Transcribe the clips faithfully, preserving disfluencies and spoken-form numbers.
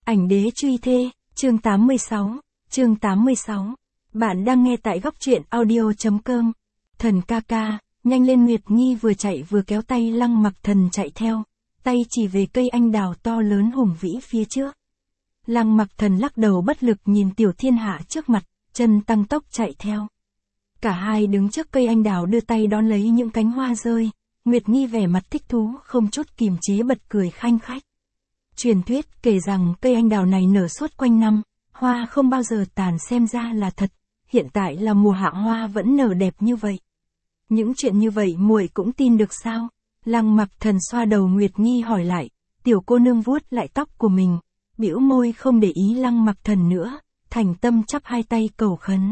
Ảnh đế truy thê, chương tám mươi sáu, chương tám mươi sáu. Bạn đang nghe tại góc truyện audio.com. Thần ca ca, nhanh lên. Nguyệt Nhi vừa chạy vừa kéo tay Lăng Mặc Thần chạy theo, tay chỉ về cây anh đào to lớn hùng vĩ phía trước. Lăng Mặc Thần lắc đầu bất lực nhìn Tiểu Thiên Hạ trước mặt, chân tăng tốc chạy theo. Cả hai đứng trước cây anh đào đưa tay đón lấy những cánh hoa rơi, Nguyệt Nhi vẻ mặt thích thú không chút kìm chế bật cười khanh khách. Truyền thuyết kể rằng cây anh đào này nở suốt quanh năm, hoa không bao giờ tàn, xem ra là thật, hiện tại là mùa hạ hoa vẫn nở đẹp như vậy. Những chuyện như vậy muội cũng tin được sao? Lăng Mặc Thần xoa đầu Nguyệt Nhi hỏi lại, tiểu cô nương vuốt lại tóc của mình, bĩu môi không để ý Lăng Mặc Thần nữa, thành tâm chắp hai tay cầu khấn.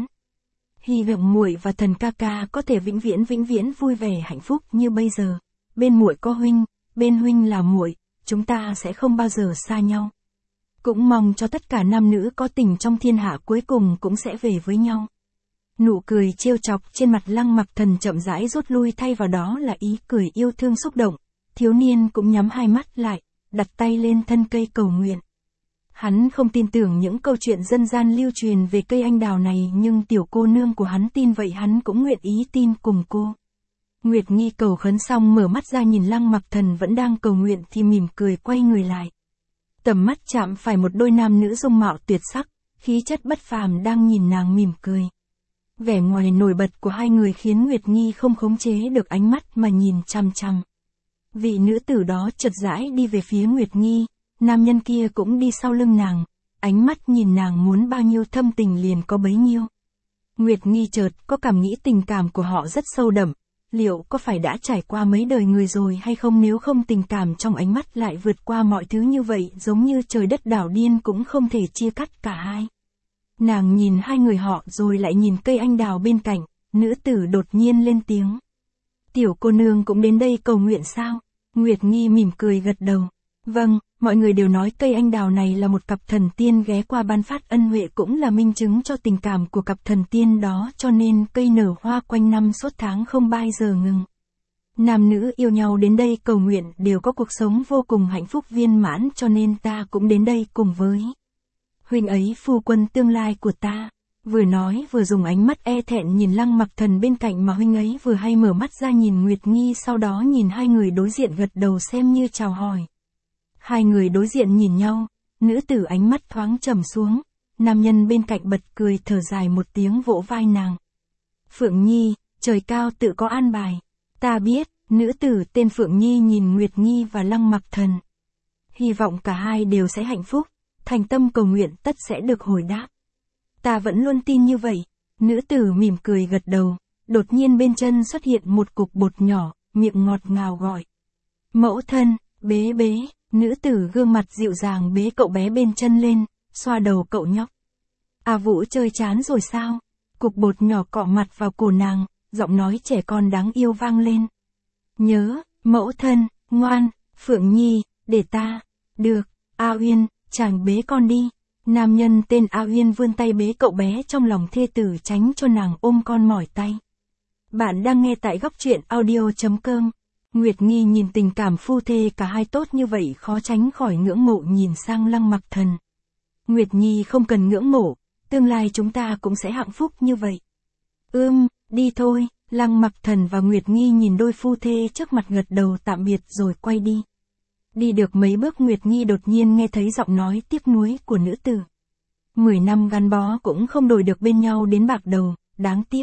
Hy vọng muội và Thần ca ca có thể vĩnh viễn vĩnh viễn vui vẻ hạnh phúc như bây giờ. Bên muội có huynh, bên huynh là muội, chúng ta sẽ không bao giờ xa nhau. Cũng mong cho tất cả nam nữ có tình trong thiên hạ cuối cùng cũng sẽ về với nhau. Nụ cười trêu chọc trên mặt Lăng Mặc Thần chậm rãi rút lui, thay vào đó là ý cười yêu thương xúc động. Thiếu niên cũng nhắm hai mắt lại, đặt tay lên thân cây cầu nguyện. Hắn không tin tưởng những câu chuyện dân gian lưu truyền về cây anh đào này, nhưng tiểu cô nương của hắn tin vậy, hắn cũng nguyện ý tin cùng cô. Nguyệt Nhi cầu khấn xong mở mắt ra nhìn Lăng Mặc Thần vẫn đang cầu nguyện thì mỉm cười quay người lại. Tầm mắt chạm phải một đôi nam nữ dung mạo tuyệt sắc, khí chất bất phàm đang nhìn nàng mỉm cười. Vẻ ngoài nổi bật của hai người khiến Nguyệt Nhi không khống chế được ánh mắt mà nhìn chằm chằm. Vị nữ tử đó chợt rãi đi về phía Nguyệt Nhi, nam nhân kia cũng đi sau lưng nàng, ánh mắt nhìn nàng muốn bao nhiêu thâm tình liền có bấy nhiêu. Nguyệt Nhi chợt có cảm nghĩ tình cảm của họ rất sâu đậm, liệu có phải đã trải qua mấy đời người rồi hay không, nếu không tình cảm trong ánh mắt lại vượt qua mọi thứ như vậy, giống như trời đất đảo điên cũng không thể chia cắt cả hai. Nàng nhìn hai người họ rồi lại nhìn cây anh đào bên cạnh, nữ tử đột nhiên lên tiếng. Tiểu cô nương cũng đến đây cầu nguyện sao? Nguyệt Nhi mỉm cười gật đầu. Vâng, mọi người đều nói cây anh đào này là một cặp thần tiên ghé qua ban phát ân huệ, cũng là minh chứng cho tình cảm của cặp thần tiên đó, cho nên cây nở hoa quanh năm suốt tháng không bao giờ ngừng. Nam nữ yêu nhau đến đây cầu nguyện đều có cuộc sống vô cùng hạnh phúc viên mãn, cho nên ta cũng đến đây cùng với huynh ấy, phu quân tương lai của ta. Vừa nói vừa dùng ánh mắt e thẹn nhìn Lăng Mặc Thần bên cạnh, mà huynh ấy vừa hay mở mắt ra nhìn Nguyệt Nhi, sau đó nhìn hai người đối diện gật đầu xem như chào hỏi. Hai người đối diện nhìn nhau, nữ tử ánh mắt thoáng trầm xuống, nam nhân bên cạnh bật cười thở dài một tiếng vỗ vai nàng. Phượng Nhi, trời cao tự có an bài. Ta biết. Nữ tử tên Phượng Nhi nhìn Nguyệt Nhi và Lăng Mặc Thần. Hy vọng cả hai đều sẽ hạnh phúc, thành tâm cầu nguyện tất sẽ được hồi đáp. Ta vẫn luôn tin như vậy. Nữ tử mỉm cười gật đầu, đột nhiên bên chân xuất hiện một cục bột nhỏ, miệng ngọt ngào gọi. Mẫu thân, bế bế. Nữ tử gương mặt dịu dàng bế cậu bé bên chân lên, xoa đầu cậu nhóc. A Vũ chơi chán rồi sao? Cục bột nhỏ cọ mặt vào cổ nàng, giọng nói trẻ con đáng yêu vang lên. Nhớ, mẫu thân, ngoan, Phượng Nhi, để ta. Được, A Uyên, chàng bế con đi. Nam nhân tên A Uyên vươn tay bế cậu bé trong lòng thê tử, tránh cho nàng ôm con mỏi tay. Bạn đang nghe tại góc truyện audio.com. Nguyệt Nhi nhìn tình cảm phu thê cả hai tốt như vậy khó tránh khỏi ngưỡng mộ, nhìn sang Lăng Mặc Thần. Nguyệt Nhi không cần ngưỡng mộ, tương lai chúng ta cũng sẽ hạnh phúc như vậy. Ưm, đi thôi. Lăng Mặc Thần và Nguyệt Nhi nhìn đôi phu thê trước mặt gật đầu tạm biệt rồi quay đi. Đi được mấy bước Nguyệt Nhi đột nhiên nghe thấy giọng nói tiếc nuối của nữ tử. Mười năm gắn bó cũng không đổi được bên nhau đến bạc đầu, đáng tiếc.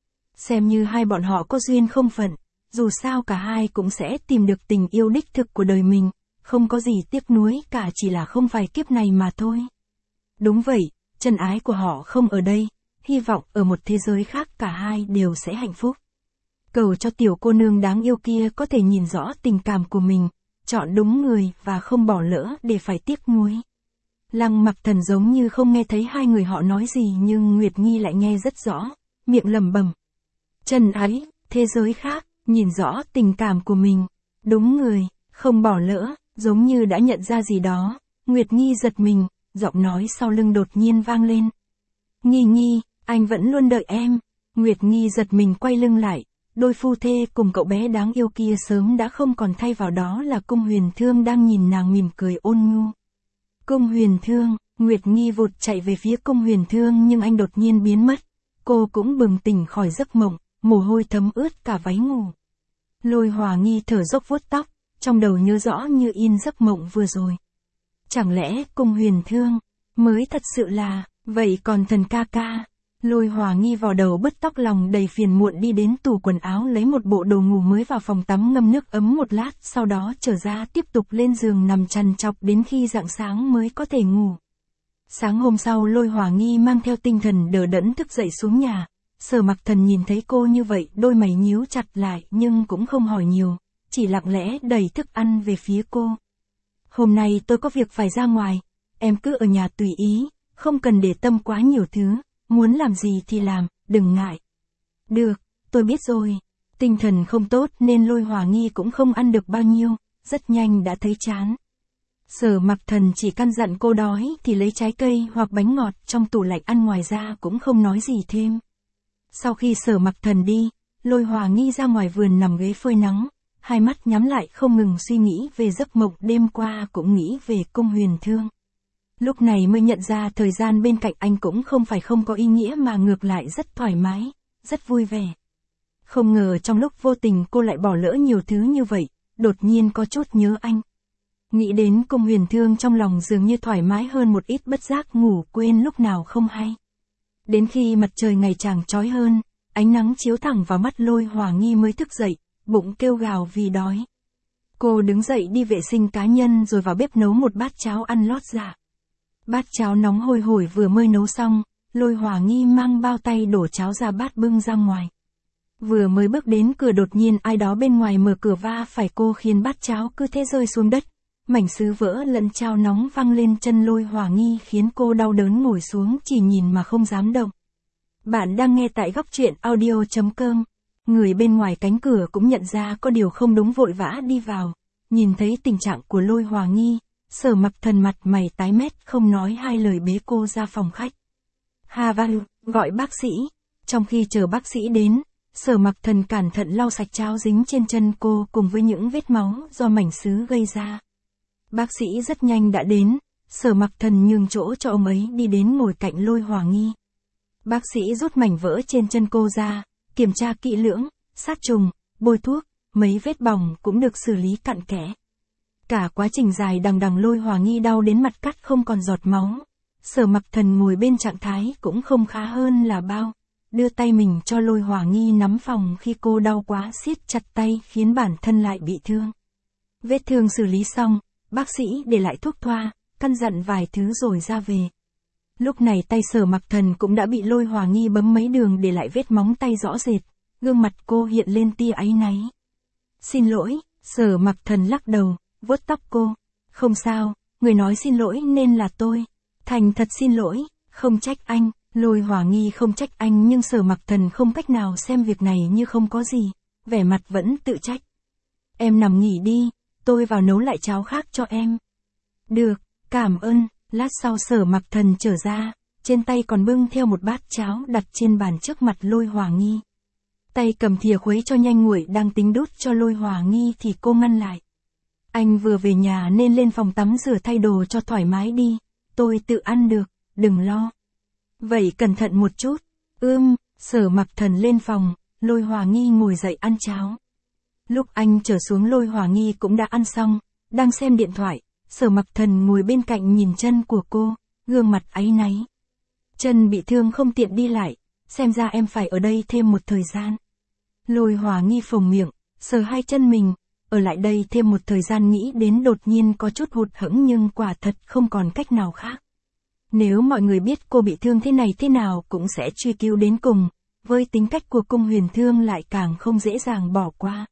Xem như hai bọn họ có duyên không phận. Dù sao cả hai cũng sẽ tìm được tình yêu đích thực của đời mình, không có gì tiếc nuối cả, chỉ là không phải kiếp này mà thôi. Đúng vậy, chân ái của họ không ở đây, hy vọng ở một thế giới khác cả hai đều sẽ hạnh phúc. Cầu cho tiểu cô nương đáng yêu kia có thể nhìn rõ tình cảm của mình, chọn đúng người và không bỏ lỡ để phải tiếc nuối. Lăng Mặc Thần giống như không nghe thấy hai người họ nói gì, nhưng Nguyệt Nhi lại nghe rất rõ, miệng lẩm bẩm. Chân ái, thế giới khác. Nhìn rõ tình cảm của mình, đúng người, không bỏ lỡ, giống như đã nhận ra gì đó, Nguyệt Nhi giật mình, giọng nói sau lưng đột nhiên vang lên. Nhi Nhi, anh vẫn luôn đợi em. Nguyệt Nhi giật mình quay lưng lại, đôi phu thê cùng cậu bé đáng yêu kia sớm đã không còn, thay vào đó là Cung Huyền Thương đang nhìn nàng mỉm cười ôn nhu. Cung Huyền Thương, Nguyệt Nghi vụt chạy về phía Cung Huyền Thương nhưng anh đột nhiên biến mất. Cô cũng bừng tỉnh khỏi giấc mộng, mồ hôi thấm ướt cả váy ngủ. Lôi Hòa Nghi thở dốc vuốt tóc, trong đầu nhớ rõ như in giấc mộng vừa rồi. Chẳng lẽ Cung Huyền Thương mới thật sự là, vậy còn Thần ca ca? Lôi Hòa Nghi vò đầu bứt tóc lòng đầy phiền muộn đi đến tủ quần áo lấy một bộ đồ ngủ mới vào phòng tắm ngâm nước ấm một lát, sau đó trở ra tiếp tục lên giường nằm trằn trọc đến khi rạng sáng mới có thể ngủ. Sáng hôm sau Lôi Hòa Nghi mang theo tinh thần đờ đẫn thức dậy xuống nhà. Sở Mặc Thần nhìn thấy cô như vậy, đôi mày nhíu chặt lại nhưng cũng không hỏi nhiều, chỉ lặng lẽ đẩy thức ăn về phía cô. Hôm nay tôi có việc phải ra ngoài, em cứ ở nhà tùy ý, không cần để tâm quá nhiều thứ, muốn làm gì thì làm, đừng ngại. Được, tôi biết rồi. Tinh thần không tốt nên Lôi Hòa Nghi cũng không ăn được bao nhiêu, rất nhanh đã thấy chán. Sở Mặc Thần chỉ căn dặn cô đói thì lấy trái cây hoặc bánh ngọt trong tủ lạnh ăn, ngoài ra cũng không nói gì thêm. Sau khi Sở Mặc Thần đi, Lôi Hòa Nghi ra ngoài vườn nằm ghế phơi nắng, hai mắt nhắm lại không ngừng suy nghĩ về giấc mộng đêm qua, cũng nghĩ về Cung Huyền Thương. Lúc này mới nhận ra thời gian bên cạnh anh cũng không phải không có ý nghĩa mà ngược lại rất thoải mái, rất vui vẻ. Không ngờ trong lúc vô tình cô lại bỏ lỡ nhiều thứ như vậy, đột nhiên có chút nhớ anh. Nghĩ đến Cung Huyền Thương trong lòng dường như thoải mái hơn một ít, bất giác ngủ quên lúc nào không hay. Đến khi mặt trời ngày càng chói hơn, ánh nắng chiếu thẳng vào mắt Lôi Hòa Nghi mới thức dậy, bụng kêu gào vì đói. Cô đứng dậy đi vệ sinh cá nhân rồi vào bếp nấu một bát cháo ăn lót dạ. Bát cháo nóng hôi hổi vừa mới nấu xong, Lôi Hòa Nghi mang bao tay đổ cháo ra bát bưng ra ngoài. Vừa mới bước đến cửa đột nhiên ai đó bên ngoài mở cửa va phải cô khiến bát cháo cứ thế rơi xuống đất. Mảnh sứ vỡ lẫn cháo nóng văng lên chân Lôi Hòa Nghi khiến cô đau đớn ngồi xuống chỉ nhìn mà không dám động. Bạn đang nghe tại góc truyện audio chấm com. Người bên ngoài cánh cửa cũng nhận ra có điều không đúng vội vã đi vào. Nhìn thấy tình trạng của Lôi Hòa Nghi, Sở Mặc Thần mặt mày tái mét không nói hai lời bế cô ra phòng khách. Hà Văn, gọi bác sĩ. Trong khi chờ bác sĩ đến, Sở Mặc Thần cẩn thận lau sạch cháo dính trên chân cô cùng với những vết máu do mảnh sứ gây ra. Bác sĩ rất nhanh đã đến, Sở Mặc Thần nhường chỗ cho ông ấy đi đến ngồi cạnh Lôi Hòa Nghi. Bác sĩ rút mảnh vỡ trên chân cô ra, kiểm tra kỹ lưỡng, sát trùng, bôi thuốc, mấy vết bỏng cũng được xử lý cặn kẽ. Cả quá trình dài đằng đằng Lôi Hòa Nghi đau đến mặt cắt không còn giọt máu. Sở Mặc Thần ngồi bên trạng thái cũng không khá hơn là bao, đưa tay mình cho Lôi Hòa Nghi nắm phòng khi cô đau quá siết chặt tay khiến bản thân lại bị thương. Vết thương xử lý xong, bác sĩ để lại thuốc thoa, căn dặn vài thứ rồi ra về. Lúc này tay Sở Mặc Thần cũng đã bị Lôi Hòa Nghi bấm mấy đường để lại vết móng tay rõ rệt, gương mặt cô hiện lên tia áy náy. Xin lỗi, Sở Mặc Thần lắc đầu, vuốt tóc cô. Không sao, người nói xin lỗi nên là tôi. Thành thật xin lỗi, không trách anh. Lôi Hòa Nghi không trách anh nhưng Sở Mặc Thần không cách nào xem việc này như không có gì, vẻ mặt vẫn tự trách. Em nằm nghỉ đi, tôi vào nấu lại cháo khác cho em. Được, cảm ơn. Lát sau Sở Mặc Thần trở ra, trên tay còn bưng theo một bát cháo đặt trên bàn trước mặt Lôi Hòa Nghi. Tay cầm thìa khuấy cho nhanh nguội đang tính đút cho Lôi Hòa Nghi thì cô ngăn lại. Anh vừa về nhà nên lên phòng tắm rửa thay đồ cho thoải mái đi, tôi tự ăn được, đừng lo. Vậy cẩn thận một chút. Ưm, Sở Mặc Thần lên phòng, Lôi Hòa Nghi ngồi dậy ăn cháo. Lúc anh trở xuống Lôi Hòa Nghi cũng đã ăn xong, đang xem điện thoại. Sở Mặc Thần ngồi bên cạnh nhìn chân của cô, gương mặt áy náy. Chân bị thương không tiện đi lại, xem ra em phải ở đây thêm một thời gian. Lôi Hòa Nghi phồng miệng, sờ hai chân mình, ở lại đây thêm một thời gian nghĩ đến đột nhiên có chút hụt hẫng nhưng quả thật không còn cách nào khác. Nếu mọi người biết cô bị thương thế này thế nào cũng sẽ truy cứu đến cùng, với tính cách của Cung Huyền Thương lại càng không dễ dàng bỏ qua.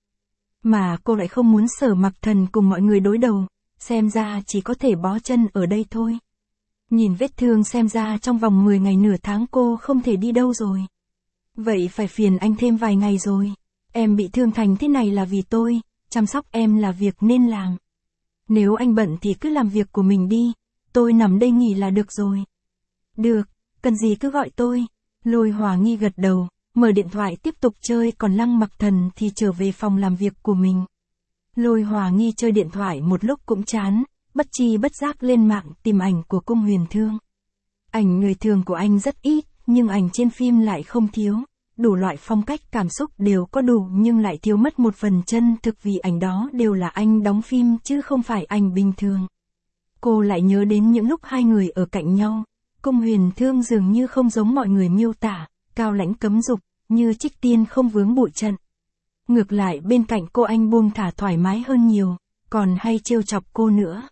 Mà cô lại không muốn Sở Mặc Thần cùng mọi người đối đầu. Xem ra chỉ có thể bó chân ở đây thôi. Nhìn vết thương xem ra trong vòng mười ngày nửa tháng cô không thể đi đâu rồi. Vậy phải phiền anh thêm vài ngày rồi. Em bị thương thành thế này là vì tôi, chăm sóc em là việc nên làm. Nếu anh bận thì cứ làm việc của mình đi, tôi nằm đây nghỉ là được rồi. Được, cần gì cứ gọi tôi. Lôi Hòa Nghi gật đầu, mở điện thoại tiếp tục chơi, còn Lăng Mặc Thần thì trở về phòng làm việc của mình. Lôi Hòa Nghi chơi điện thoại một lúc cũng chán, bất chi bất giác lên mạng tìm ảnh của Cung Huyền Thương. Ảnh người thường của anh rất ít, nhưng ảnh trên phim lại không thiếu. Đủ loại phong cách cảm xúc đều có đủ nhưng lại thiếu mất một phần chân thực vì ảnh đó đều là anh đóng phim chứ không phải ảnh bình thường. Cô lại nhớ đến những lúc hai người ở cạnh nhau. Cung Huyền Thương dường như không giống mọi người miêu tả, cao lãnh cấm dục, như trích tiên không vướng bụi trần. Ngược lại bên cạnh cô anh buông thả thoải mái hơn nhiều, còn hay trêu chọc cô nữa.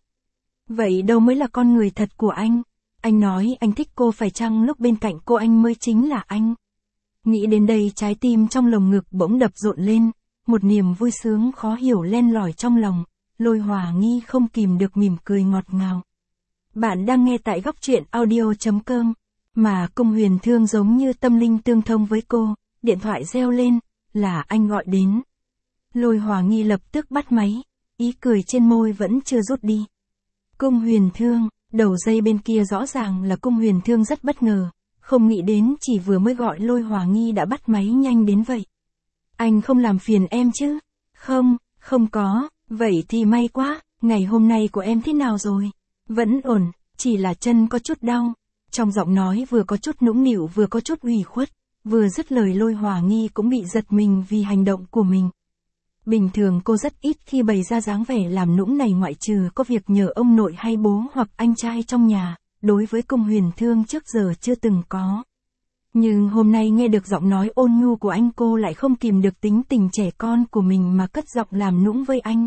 Vậy đâu mới là con người thật của anh? Anh nói anh thích cô phải chăng lúc bên cạnh cô anh mới chính là anh? Nghĩ đến đây trái tim trong lồng ngực bỗng đập rộn lên, một niềm vui sướng khó hiểu len lỏi trong lòng, Lôi Hòa Nghi không kìm được mỉm cười ngọt ngào. Bạn đang nghe tại góc truyện audio chấm com, mà Cung Huyền Thương giống như tâm linh tương thông với cô, điện thoại reo lên, là anh gọi đến. Lôi Hòa Nghi lập tức bắt máy, ý cười trên môi vẫn chưa rút đi. Cung Huyền Thương, đầu dây bên kia rõ ràng là Cung Huyền Thương rất bất ngờ, không nghĩ đến chỉ vừa mới gọi Lôi Hòa Nghi đã bắt máy nhanh đến vậy. Anh không làm phiền em chứ? Không, không có, vậy thì may quá, ngày hôm nay của em thế nào rồi? Vẫn ổn, chỉ là chân có chút đau. Trong giọng nói vừa có chút nũng nịu vừa có chút ủy khuất, vừa dứt lời Lôi Hòa Nghi cũng bị giật mình vì hành động của mình. Bình thường cô rất ít khi bày ra dáng vẻ làm nũng này ngoại trừ có việc nhờ ông nội hay bố hoặc anh trai trong nhà, đối với Cung Huyền Thương trước giờ chưa từng có. Nhưng hôm nay nghe được giọng nói ôn nhu của anh cô lại không kìm được tính tình trẻ con của mình mà cất giọng làm nũng với anh.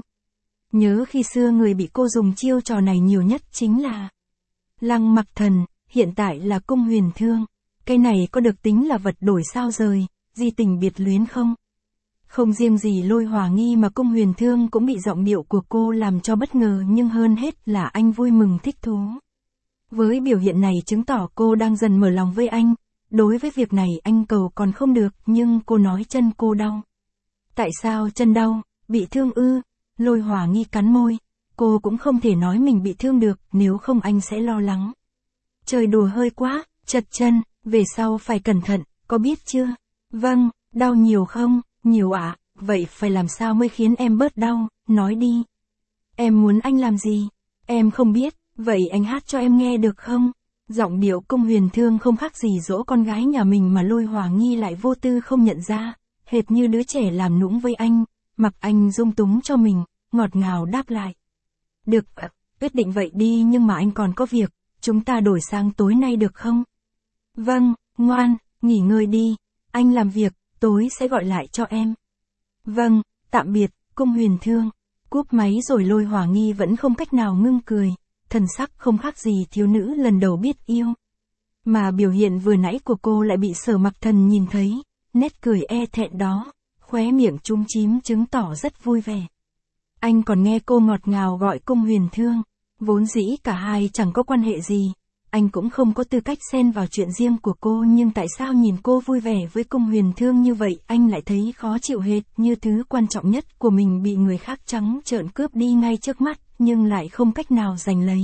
Nhớ khi xưa người bị cô dùng chiêu trò này nhiều nhất chính là Lăng Mặc Thần, hiện tại là Cung Huyền Thương. Cái này có được tính là vật đổi sao rời, di tình biệt luyến không? Không riêng gì Lôi Hòa Nghi mà Cung Huyền Thương cũng bị giọng điệu của cô làm cho bất ngờ nhưng hơn hết là anh vui mừng thích thú. Với biểu hiện này chứng tỏ cô đang dần mở lòng với anh, đối với việc này anh cầu còn không được nhưng cô nói chân cô đau. Tại sao chân đau, bị thương ư? Lôi Hòa Nghi cắn môi, cô cũng không thể nói mình bị thương được nếu không anh sẽ lo lắng. Trời đùa hơi quá, chật chân, về sau phải cẩn thận, có biết chưa? Vâng, đau nhiều không? Nhiều ạ, à, vậy phải làm sao mới khiến em bớt đau, nói đi. Em muốn anh làm gì? Em không biết, vậy anh hát cho em nghe được không? Giọng điệu Cung Huyền Thương không khác gì dỗ con gái nhà mình mà Lôi Hòa Nghi lại vô tư không nhận ra, hệt như đứa trẻ làm nũng với anh, mặc anh dung túng cho mình, ngọt ngào đáp lại. Được, quyết định vậy đi nhưng mà anh còn có việc, chúng ta đổi sang tối nay được không? Vâng, ngoan, nghỉ ngơi đi, anh làm việc, tối sẽ gọi lại cho em. Vâng, tạm biệt, Cung Huyền Thương. Cúp máy rồi Lôi Hòa Nghi vẫn không cách nào ngưng cười, thần sắc không khác gì thiếu nữ lần đầu biết yêu. Mà biểu hiện vừa nãy của cô lại bị Sở Mặc Thần nhìn thấy, nét cười e thẹn đó, khóe miệng chúm chím chứng tỏ rất vui vẻ. Anh còn nghe cô ngọt ngào gọi Cung Huyền Thương, vốn dĩ cả hai chẳng có quan hệ gì. Anh cũng không có tư cách xen vào chuyện riêng của cô nhưng tại sao nhìn cô vui vẻ với Cung Huyền Thương như vậy anh lại thấy khó chịu hệt như thứ quan trọng nhất của mình bị người khác trắng trợn cướp đi ngay trước mắt nhưng lại không cách nào giành lấy.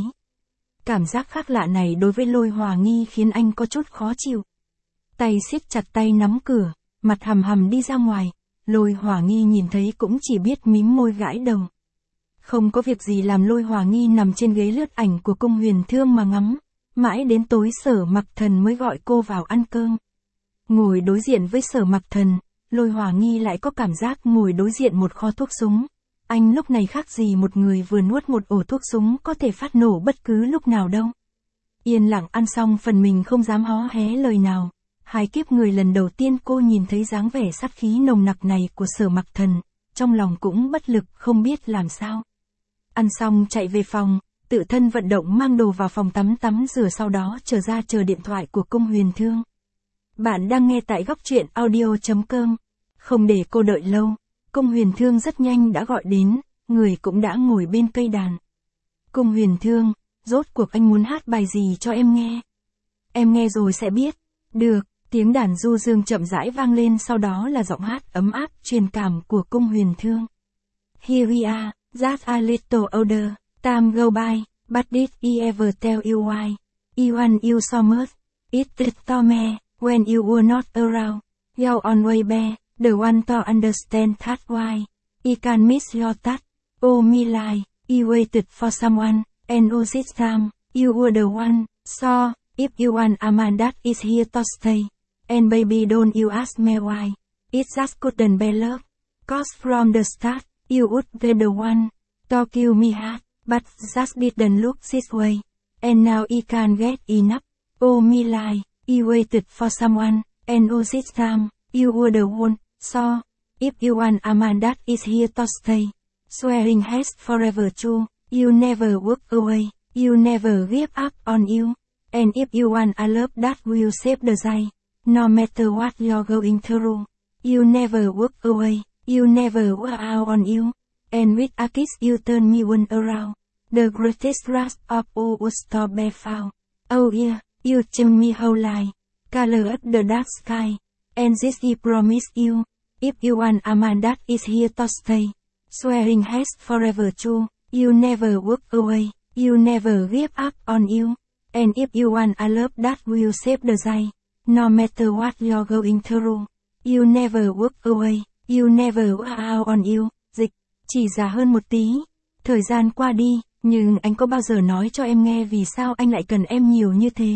Cảm giác khác lạ này đối với Lôi Hòa Nghi khiến anh có chút khó chịu. Tay siết chặt tay nắm cửa, mặt hầm hầm đi ra ngoài, Lôi Hòa Nghi nhìn thấy cũng chỉ biết mím môi gãi đầu. Không có việc gì làm Lôi Hòa Nghi nằm trên ghế lướt ảnh của Cung Huyền Thương mà ngắm. Mãi đến tối Sở Mặc Thần mới gọi cô vào ăn cơm. Ngồi đối diện với Sở Mặc Thần, Lôi Hòa Nghi lại có cảm giác ngồi đối diện một kho thuốc súng. Anh lúc này khác gì một người vừa nuốt một ổ thuốc súng có thể phát nổ bất cứ lúc nào đâu. Yên lặng ăn xong phần mình không dám hó hé lời nào. Hai kiếp người lần đầu tiên cô nhìn thấy dáng vẻ sát khí nồng nặc này của Sở Mặc Thần, trong lòng cũng bất lực không biết làm sao. Ăn xong chạy về phòng. Tự thân vận động mang đồ vào phòng tắm tắm rửa sau đó trở ra chờ điện thoại của Cung Huyền Thương. Bạn đang nghe tại góc truyện audio chấm com. Không để cô đợi lâu, Cung Huyền Thương rất nhanh đã gọi đến, người cũng đã ngồi bên cây đàn. Cung Huyền Thương, rốt cuộc anh muốn hát bài gì cho em nghe? Em nghe rồi sẽ biết. Được, tiếng đàn du dương chậm rãi vang lên sau đó là giọng hát ấm áp truyền cảm của Cung Huyền Thương. Here we are, just a little older. Time go by, but did he ever tell you why? You want you so much. It did to me, when you were not around. You always be, the one to understand that why. I can miss your touch. Oh me like, you waited for someone, and oh this time, you were the one, so, if you want a man that is here to stay, and baby don't you ask me why, it just couldn't be love, cause from the start, you would be the one, to kill me hard, but just didn't look this way, and now I can't get enough, oh me lie, I waited for someone, and oh this time, you were the one, so, if you want a man that is here to stay, swearing has forever true, you never walk away, you never give up on you, and if you want a love that will save the day, no matter what you're going through, you never walk away, you never walk out on you, and with a kiss you turn me one around, the greatest rush of all was to be found, oh yeah, you change me whole life, color up the dark sky, and this I promise you, if you want a man that is here to stay, swearing has forever true, you never walk away, you never give up on you, and if you want a love that will save the day, no matter what you're going through, you never walk away, you never walk out on you. Dịch, chỉ già hơn một tí, thời gian qua đi, nhưng anh có bao giờ nói cho em nghe vì sao anh lại cần em nhiều như thế?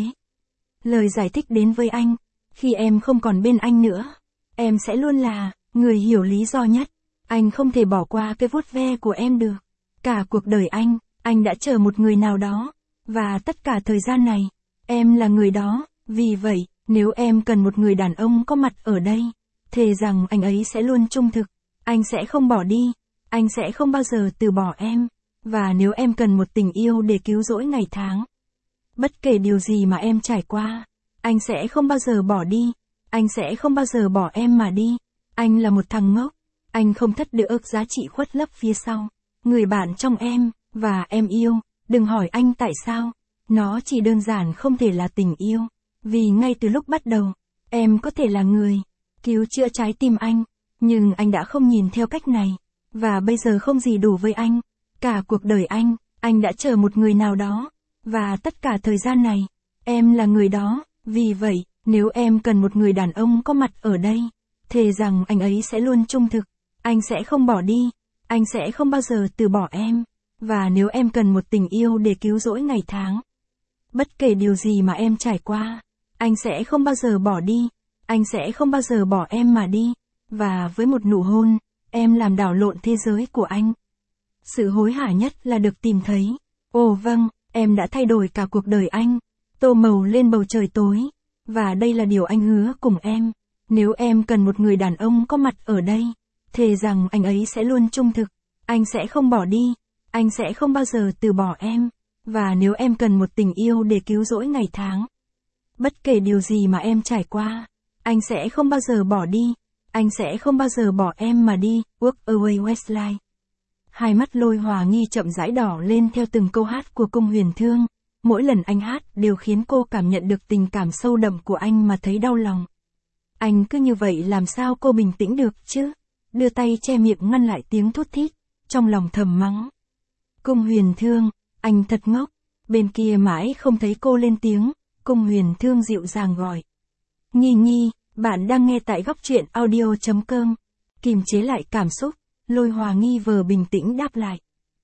Lời giải thích đến với anh, khi em không còn bên anh nữa, em sẽ luôn là người hiểu lý do nhất. Anh không thể bỏ qua cái vuốt ve của em được. Cả cuộc đời anh, anh đã chờ một người nào đó, và tất cả thời gian này, em là người đó. Vì vậy, nếu em cần một người đàn ông có mặt ở đây, thề rằng anh ấy sẽ luôn trung thực, anh sẽ không bỏ đi, anh sẽ không bao giờ từ bỏ em. Và nếu em cần một tình yêu để cứu rỗi ngày tháng, bất kể điều gì mà em trải qua, anh sẽ không bao giờ bỏ đi, anh sẽ không bao giờ bỏ em mà đi. Anh là một thằng ngốc, anh không thất được giá trị khuất lấp phía sau, người bạn trong em, và em yêu, đừng hỏi anh tại sao, nó chỉ đơn giản không thể là tình yêu, vì ngay từ lúc bắt đầu, em có thể là người cứu chữa trái tim anh, nhưng anh đã không nhìn theo cách này, và bây giờ không gì đủ với anh, cả cuộc đời anh, anh đã chờ một người nào đó, và tất cả thời gian này, em là người đó. Vì vậy, nếu em cần một người đàn ông có mặt ở đây, thề rằng anh ấy sẽ luôn trung thực, anh sẽ không bỏ đi, anh sẽ không bao giờ từ bỏ em. Và nếu em cần một tình yêu để cứu rỗi ngày tháng, bất kể điều gì mà em trải qua, anh sẽ không bao giờ bỏ đi, anh sẽ không bao giờ bỏ em mà đi. Và với một nụ hôn, em làm đảo lộn thế giới của anh. Sự hối hả nhất là được tìm thấy. Ồ vâng, em đã thay đổi cả cuộc đời anh, tô màu lên bầu trời tối. Và đây là điều anh hứa cùng em. Nếu em cần một người đàn ông có mặt ở đây, thề rằng anh ấy sẽ luôn trung thực, anh sẽ không bỏ đi, anh sẽ không bao giờ từ bỏ em. Và nếu em cần một tình yêu để cứu rỗi ngày tháng, bất kể điều gì mà em trải qua, anh sẽ không bao giờ bỏ đi, anh sẽ không bao giờ bỏ em mà đi. Walk Away Westlife. Hai mắt Lôi Hòa Nghi chậm rãi đỏ lên theo từng câu hát của Cung Huyền Thương. Mỗi lần anh hát đều khiến cô cảm nhận được tình cảm sâu đậm của anh mà thấy đau lòng. Anh cứ như vậy làm sao cô bình tĩnh được chứ? Đưa tay che miệng ngăn lại tiếng thút thít, trong lòng thầm mắng. Cung Huyền Thương, anh thật ngốc. Bên kia mãi không thấy cô lên tiếng, Cung Huyền Thương dịu dàng gọi. Nghi Nghi, bạn đang nghe tại góc truyện audio chấm com. Kìm chế lại cảm xúc, Lôi Hòa Nghi vờ bình tĩnh đáp lại.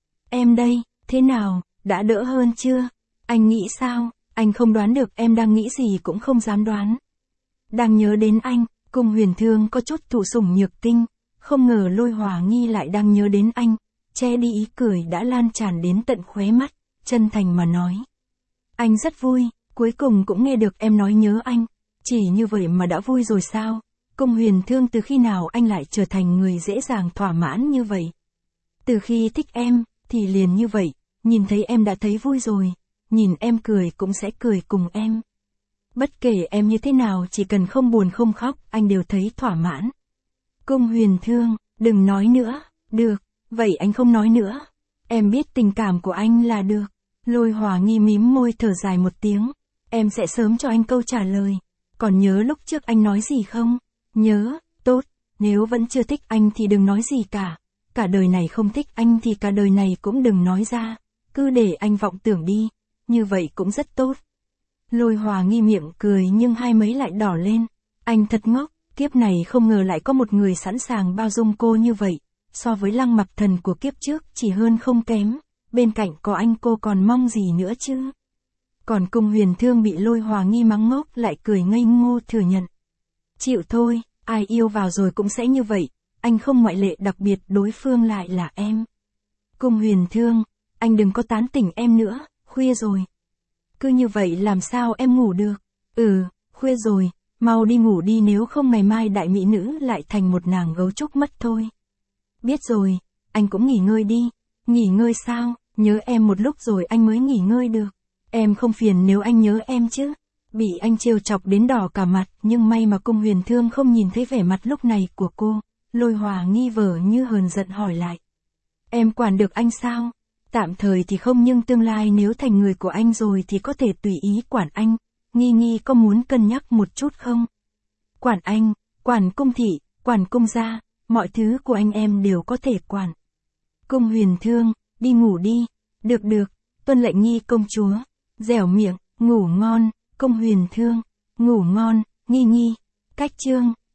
Em đây, thế nào, đã đỡ hơn chưa? Anh nghĩ sao? Anh không đoán được em đang nghĩ gì cũng không dám đoán. Đang nhớ đến anh, Cung Huyền Thương có chút thụ sủng nhược kinh, không ngờ Lôi Hòa Nghi lại đang nhớ đến anh, che đi ý cười đã lan tràn đến tận khóe mắt, chân thành mà nói. Anh rất vui, cuối cùng cũng nghe được em nói nhớ anh, chỉ như vậy mà đã vui rồi sao? Cung Huyền Thương, từ khi nào anh lại trở thành người dễ dàng thỏa mãn như vậy? Từ khi thích em, thì liền như vậy, nhìn thấy em đã thấy vui rồi, nhìn em cười cũng sẽ cười cùng em. Bất kể em như thế nào, chỉ cần không buồn không khóc, anh đều thấy thỏa mãn. Cung Huyền Thương, đừng nói nữa. Được, vậy anh không nói nữa. Em biết tình cảm của anh là được. Lôi Hòa Nghi mím môi thở dài một tiếng. Em sẽ sớm cho anh câu trả lời. Còn nhớ lúc trước anh nói gì không? Nhớ, tốt. Nếu vẫn chưa thích anh thì đừng nói gì cả. Cả đời này không thích anh thì cả đời này cũng đừng nói ra. Cứ để anh vọng tưởng đi. Như vậy cũng rất tốt. Lôi Hòa Nghi miệng cười nhưng hai mấy lại đỏ lên. Anh thật ngốc, kiếp này không ngờ lại có một người sẵn sàng bao dung cô như vậy. So với Lăng Mặc Thần của kiếp trước chỉ hơn không kém. bên cạnh có anh cô còn mong gì nữa chứ. Còn Cung Huyền Thương bị Lôi Hòa Nghi mắng ngốc lại cười ngây ngô thừa nhận. Chịu thôi, ai yêu vào rồi cũng sẽ như vậy, anh không ngoại lệ, đặc biệt đối phương lại là em. Cung Huyền Thương, anh đừng có tán tỉnh em nữa, khuya rồi. Cứ như vậy làm sao em ngủ được? Ừ, khuya rồi, mau đi ngủ đi, nếu không ngày mai đại mỹ nữ lại thành một nàng gấu trúc mất thôi. Biết rồi, anh cũng nghỉ ngơi đi. Nghỉ ngơi sao? Nhớ em một lúc rồi anh mới nghỉ ngơi được. Em không phiền nếu anh nhớ em chứ. Bị anh trêu chọc đến đỏ cả mặt, nhưng may mà Cung Huyền Thương không nhìn thấy vẻ mặt lúc này của cô. Lôi Hòa Nghi vờ như hờn giận hỏi lại. Em quản được anh sao? Tạm thời thì không, nhưng tương lai nếu thành người của anh rồi thì có thể tùy ý quản anh. Nghi Nghi có muốn cân nhắc một chút không? Quản anh, quản Cung thị, quản Cung gia, mọi thứ của anh em đều có thể quản. Cung Huyền Thương, đi ngủ đi. Được được, tuân lệnh Nghi công chúa. Dẻo miệng, ngủ ngon. Cung Huyền Thương, ngủ ngon. Nghi Nghi. Cách chương